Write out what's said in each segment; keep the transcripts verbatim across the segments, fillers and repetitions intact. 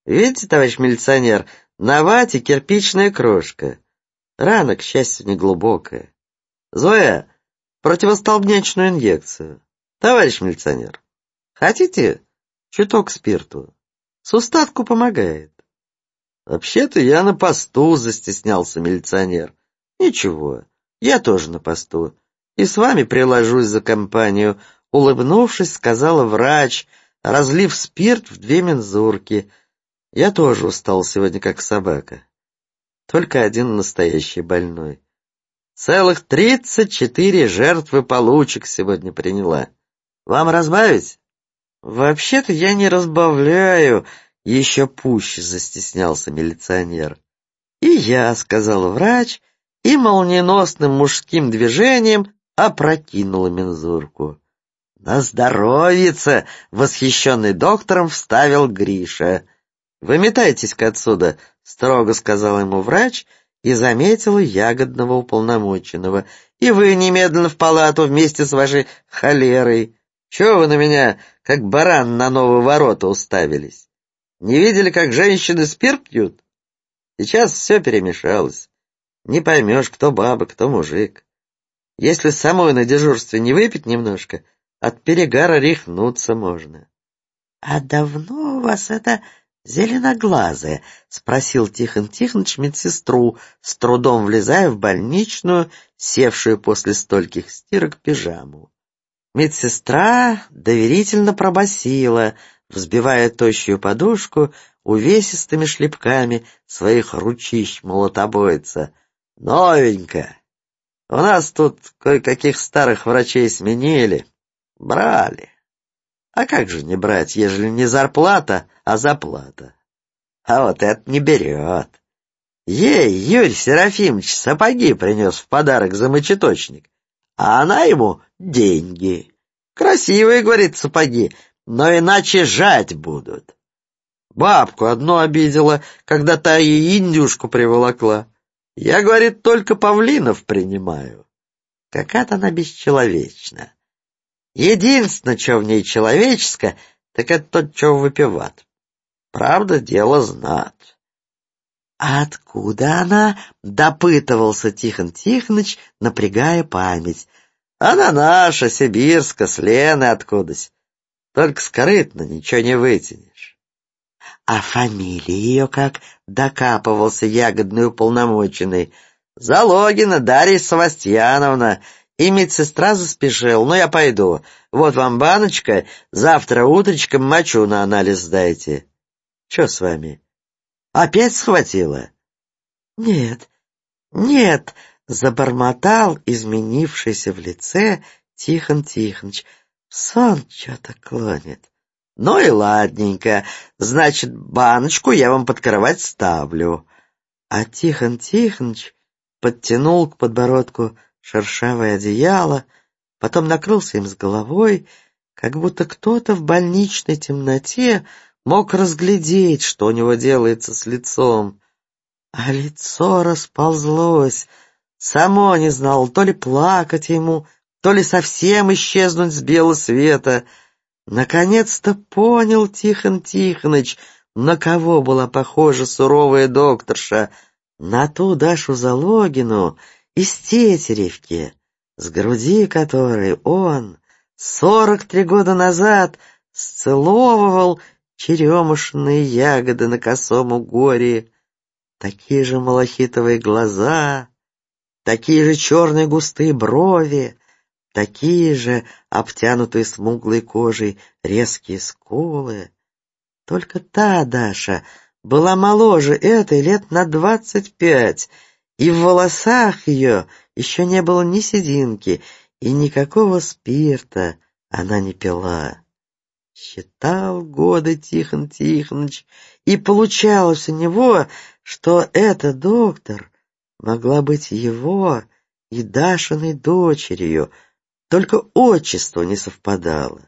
Видите, товарищ милиционер, на вате кирпичная крошка. Рана, к счастью, не глубокая. Зоя, противостолбнячную инъекцию. Товарищ милиционер, хотите чуток спирту? С устатку помогает. Вообще-то я на посту, застеснялся милиционер. Ничего, я тоже на посту. И с вами приложусь за компанию, улыбнувшись, сказала врач, разлив спирт в две мензурки. Я тоже устал сегодня, как собака. Только один настоящий больной. Целых тридцать четыре жертвы получек сегодня приняла. Вам разбавить? Вообще-то я не разбавляю, еще пуще застеснялся милиционер. И я, сказал врач, и молниеносным мужским движением опрокинула мензурку. На здоровьице, восхищенный доктором, вставил Гриша. «Выметайтесь-ка отсюда», — строго сказал ему врач и заметил ягодного уполномоченного. «И вы немедленно в палату вместе с вашей холерой. Чего вы на меня, как баран на новые ворота, уставились? Не видели, как женщины спирт пьют? Сейчас все перемешалось. Не поймешь, кто баба, кто мужик. Если самой на дежурстве не выпить немножко, от перегара рехнуться можно». «А давно у вас это зеленоглазая?» — спросил Тихон Тихоныч медсестру, с трудом влезая в больничную, севшую после стольких стирок пижаму. Медсестра доверительно пробасила, взбивая тощую подушку увесистыми шлепками своих ручищ молотобойца. «Новенько! У нас тут кое-каких старых врачей сменили. Брали. А как же не брать, ежели не зарплата, а заплата? А вот это не берет. Ей Юрий Серафимович сапоги принес в подарок за мочеточник, а она ему деньги. Красивые, говорит, сапоги, но иначе жать будут. Бабку одну обидела, когда та ей индюшку приволокла. Я, говорит, только павлинов принимаю. Какая-то она бесчеловечна. Единственное, что в ней человеческое, так это то, что выпиват. Правда, дело знат. «А откуда она?» — допытывался Тихон Тихоныч, напрягая память. «Она наша, сибирская, с Лены откуда-с. Только скрытно, ничего не вытянешь». «А фамилия ее как?» — докапывался ягодный уполномоченный. «Залогина Дарья Савастьяновна». И медсестра заспешила. «Ну, я пойду. Вот вам баночка, завтра утречком мочу на анализ сдайте». «Че с вами? Опять схватила?» «Нет, нет», — забормотал изменившийся в лице Тихон Тихоныч. «Сон что-то клонит». «Ну и ладненько. Значит, баночку я вам под кровать ставлю». А Тихон Тихоныч подтянул к подбородку шершавое одеяло, потом накрылся им с головой, как будто кто-то в больничной темноте мог разглядеть, что у него делается с лицом. А лицо расползлось, само не знал, то ли плакать ему, то ли совсем исчезнуть с белого света. Наконец-то понял Тихон Тихоныч, на кого была похожа суровая докторша, на ту Дашу Залогину из Тетеревки, с груди которой он сорок три года назад сцеловывал черемушные ягоды на косом угоре. Такие же малахитовые глаза, такие же черные густые брови, такие же обтянутые смуглой кожей резкие скулы. Только та Даша была моложе этой лет на двадцать пять, и в волосах ее еще не было ни сединки, и никакого спирта она не пила. Считал годы Тихон Тихоныч, и получалось у него, что эта доктор могла быть его и Дашиной дочерью, только отчество не совпадало.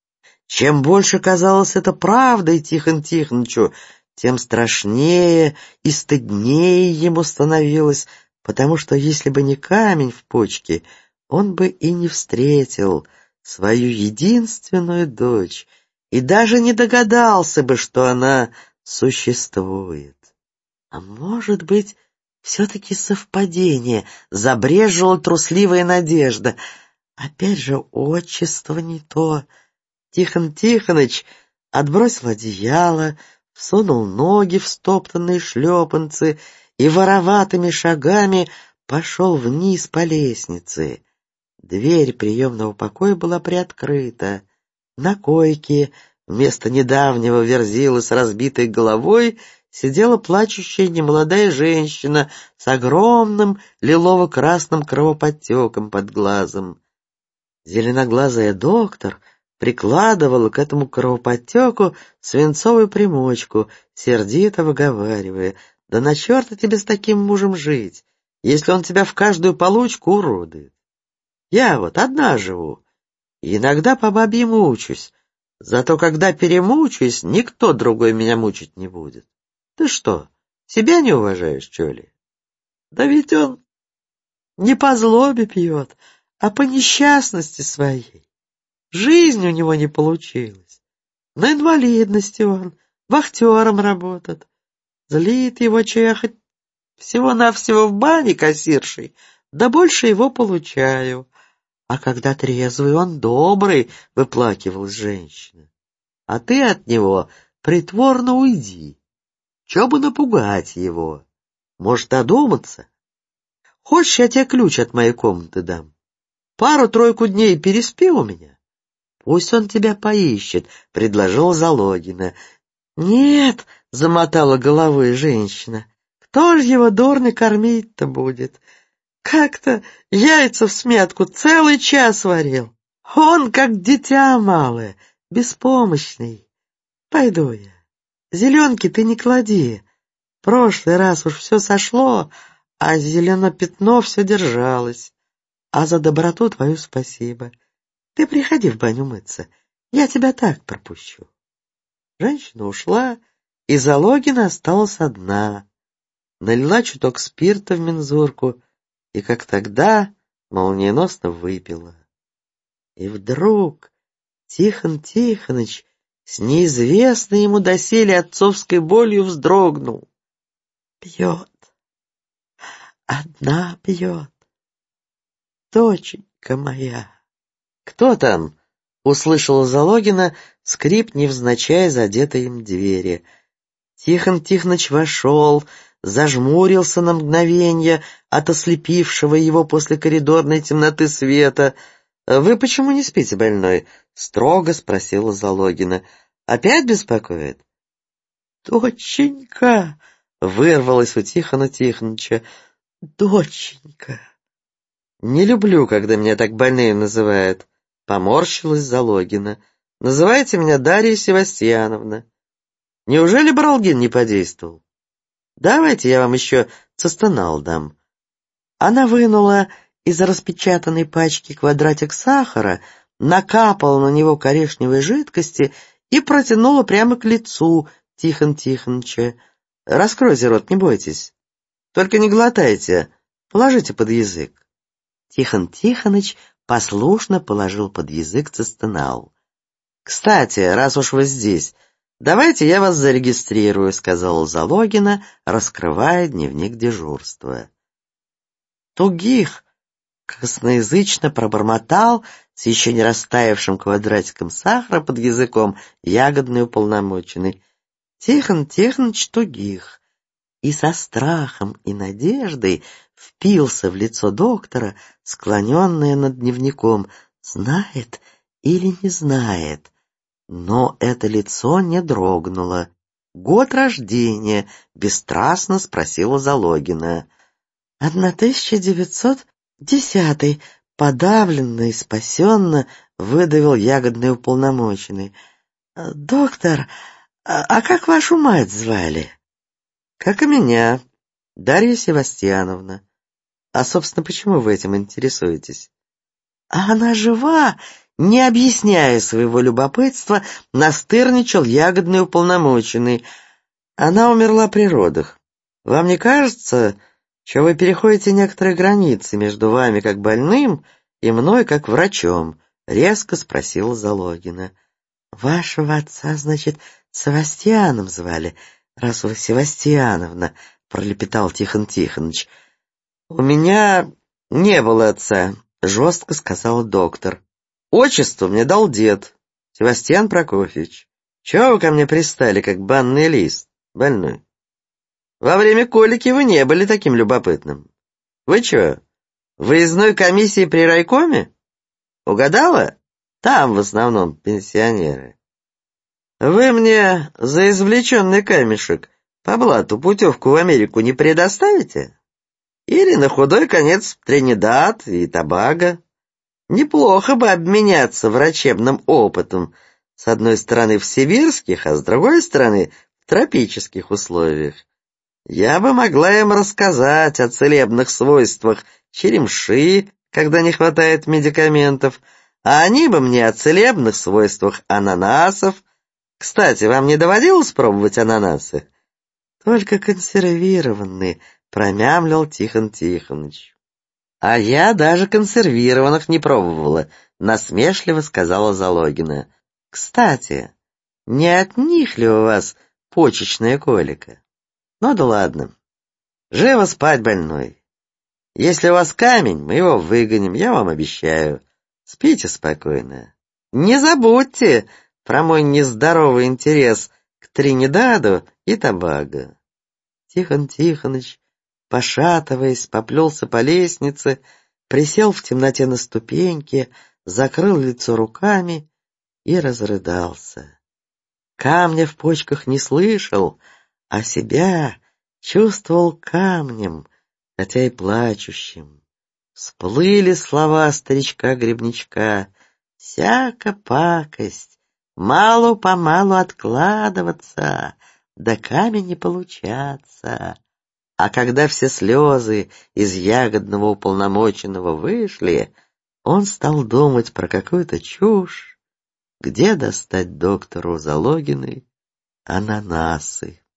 Чем больше казалось это правдой Тихон Тихонычу, тем страшнее и стыднее ему становилось, потому что если бы не камень в почке, он бы и не встретил свою единственную дочь, и даже не догадался бы, что она существует. А может быть, все-таки совпадение, забрежила трусливая надежда. Опять же, отчество не то. Тихон Тихоныч отбросил одеяло, всунул ноги в стоптанные шлепанцы и вороватыми шагами пошел вниз по лестнице. Дверь приемного покоя была приоткрыта. На койке вместо недавнего Верзилы с разбитой головой сидела плачущая немолодая женщина с огромным лилово-красным кровоподтеком под глазом. Зеленоглазая доктор прикладывала к этому кровоподтеку свинцовую примочку, сердито выговаривая: «Да на черта тебе с таким мужем жить, если он тебя в каждую получку уродует. Я вот одна живу, и иногда по бабье мучусь, зато когда перемучаюсь, никто другой меня мучить не будет. Ты что, себя не уважаешь, что ли? Да ведь он не по злобе пьет, а по несчастности своей. Жизнь у него не получилась. На инвалидности он, вахтером работает. Злит его, че я хоть всего-навсего в бане кассиршей, да больше его получаю. А когда трезвый, он добрый, — выплакивалась женщина. А ты от него притворно уйди. Че бы напугать его? Может, одуматься? Хочешь, я тебе ключ от моей комнаты дам? Пару-тройку дней переспи у меня. Пусть он тебя поищет, — предложила Залогина. Нет, — замотала головой женщина, — кто ж его дурно кормить-то будет? Как-то яйца в смятку целый час варил. Он как дитя малое, беспомощный. Пойду я. Зеленки ты не клади. Прошлый раз уж все сошло, а зелено пятно все держалось. А за доброту твою спасибо. Ты приходи в баню мыться, я тебя так пропущу. Женщина ушла, и Залогина осталась одна. Налила чуток спирта в мензурку и, как тогда, молниеносно выпила. И вдруг Тихон Тихоныч с неизвестной ему доселе отцовской болью вздрогнул. Пьет, одна пьет, доченька моя. «Кто там?» — услышала Залогина скрип невзначай задетой им двери. Тихон Тихоныч вошел, зажмурился на мгновенье от ослепившего его после коридорной темноты света. «Вы почему не спите, больной?» — строго спросила Залогина. «Опять беспокоит?» «Доченька!» — вырвалась у Тихона Тихоныча. «Доченька!» «Не люблю, когда меня так больные называют», — поморщилась Залогина. «Называйте меня Дарья Севастьяновна. Неужели Баралгин не подействовал? Давайте я вам еще цистенал дам». Она вынула из распечатанной пачки квадратик сахара, накапала на него коричневой жидкости и протянула прямо к лицу Тихона Тихоныча. «Раскройте рот, не бойтесь. Только не глотайте, положите под язык». Тихон Тихоныч послушно положил под язык цистенал. «Кстати, раз уж вы здесь, давайте я вас зарегистрирую», — сказала Залогина, раскрывая дневник дежурства. Тугих косноязычно пробормотал с еще не растаявшим квадратиком сахара под языком ягодный уполномоченный. Тихон Тихоныч Тугих и со страхом и надеждой впился в лицо доктора, склоненное над дневником. Знает или не знает? Но это лицо не дрогнуло. «Год рождения?» — бесстрастно спросила Залогина. «тысяча девятьсот десятый», — подавленно и спасенно выдавил ягодный уполномоченный. «Доктор, а, а как вашу мать звали?» «Как и меня, Дарья Севастьяновна. А, собственно, почему вы этим интересуетесь?» «А она жива?» Не объясняя своего любопытства, настырничал ягодный уполномоченный. «Она умерла при родах. Вам не кажется, что вы переходите некоторые границы между вами как больным и мной как врачом?» — резко спросила Залогина. «Вашего отца, значит, Севастьяном звали?» Расула Севастьяновна, — пролепетал Тихон Тихоныч. — У меня не было отца, — жестко сказала доктор. — Отчество мне дал дед, Севастьян Прокофьевич. Чего вы ко мне пристали, как банный лист, больной? Во время колики вы не были таким любопытным. Вы чё, в выездной комиссии при райкоме? Угадала? Там в основном пенсионеры. Вы мне за извлеченный камешек по блату путевку в Америку не предоставите? Или на худой конец в Тринидад и Тобаго? Неплохо бы обменяться врачебным опытом, с одной стороны в сибирских, а с другой стороны в тропических условиях. Я бы могла им рассказать о целебных свойствах черемши, когда не хватает медикаментов, а они бы мне о целебных свойствах ананасов. Кстати, вам не доводилось пробовать ананасы? Только консервированные, промямлил Тихон Тихоныч. А я даже консервированных не пробовала, насмешливо сказала Залогина. Кстати, не от них ли у вас почечная колика? Ну да ладно. Живо спать, больной. Если у вас камень, мы его выгоним, я вам обещаю. Спите спокойно. Не забудьте про мой нездоровый интерес к Тринидаду и Тобаго. Тихон Тихоныч, пошатываясь, поплелся по лестнице, присел в темноте на ступеньки, закрыл лицо руками и разрыдался. Камня в почках не слышал, а себя чувствовал камнем, хотя и плачущим. Всплыли слова старичка-гребнячка: «Всяка пакость, малу-помалу откладываться, да камень не получаться». А когда все слезы из ягодного уполномоченного вышли, он стал думать про какую-то чушь, где достать доктору Залогиной ананасы.